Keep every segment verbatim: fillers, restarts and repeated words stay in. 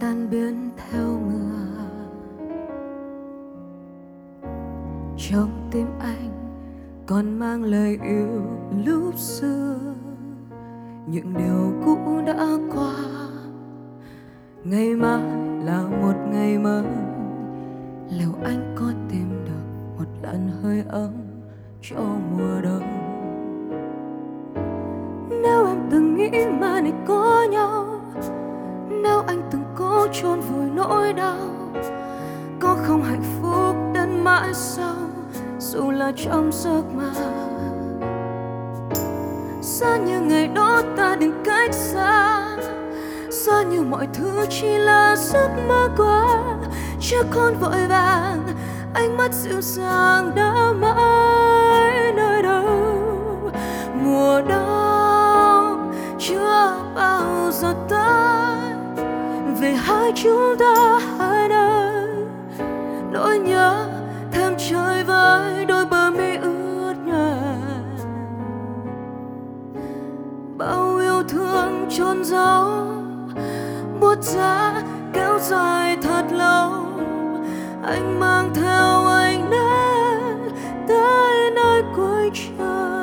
tan biến theo mưa. Trong tim anh còn mang lời yêu lúc xưa, những điều cũ đã qua. Ngày mai là một ngày mới, liệu anh có tìm được một lần hơi ấm cho mùa đông? Nếu em từng nghĩ mà này có nhau, nếu anh từng cố chôn vùi nỗi đau, có không hạnh phúc đến mãi sau dù là trong giấc mơ? Xa như ngày đó ta đừng cách xa, xa như mọi thứ chỉ là giấc mơ quá. Chưa con vội vàng, ánh mắt dịu dàng đã mãi nơi đâu. Mùa đông chưa bao giờ tới, về hai chúng ta hai nơi. Nỗi nhớ thêm trời với đôi bờ mi ướt nhòe, bao yêu thương chôn giấu buốt giá kéo dài thật lâu. Anh mang theo anh đến tới nơi cuối trời.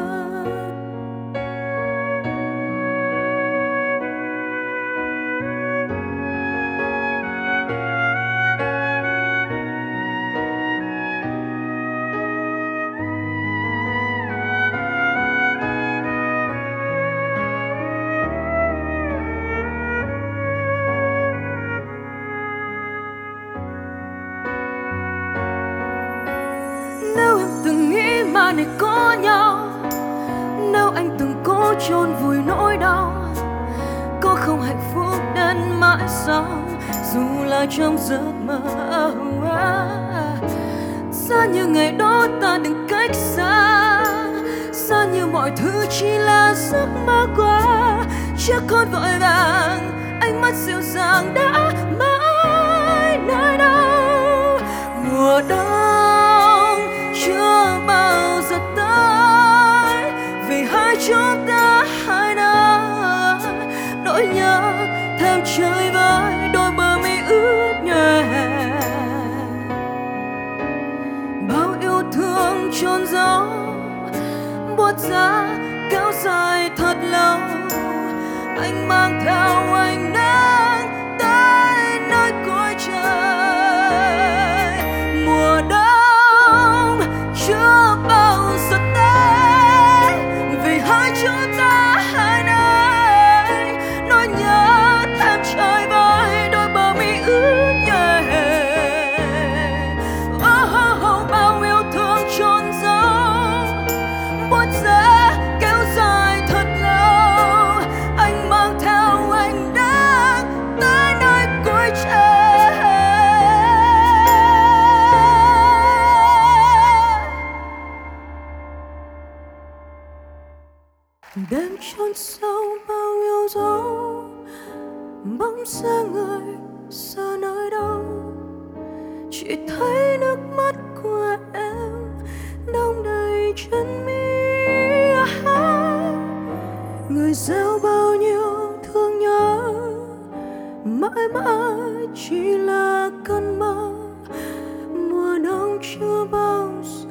Nếu em từng nghĩ mà này có nhau, nếu anh từng cố chôn vùi nỗi đau, có không hạnh phúc đến mãi sau dù là trong giấc mơ? Xa như ngày đó ta đừng cách xa, xa như mọi thứ chỉ là giấc mơ quá. Chưa con vội vàng, ánh mắt dịu dàng đã mãi nơi đâu. Mùa đông chưa bao giờ tới, vì hai chúng ta hai nơi. Nỗi nhớ thêm trời với đôi bờ mi ướt nhòe, bao yêu thương chôn giấu buốt giá kéo dài thật lâu. Anh mang theo anh đến tới nơi cuối trời. Mùa đông chưa bao giờ tới, vì hai chúng ta hai nơi. Nỗi nhớ thêm trời với đôi bờ mi ướt nhòe, oh, oh, oh, bao yêu thương chôn giấu buốt giá kéo dài thật lâu. Anh mang theo anh đến tới nơi cuối trời. Đêm chôn sâu bao yêu dấu, bóng dáng người giờ nơi đâu? Chỉ thấy nước mắt của em đong đầy chân mi. Người gieo bao nhiêu thương nhớ mãi mãi chỉ là cơn mơ. Mùa đông chưa bao giờ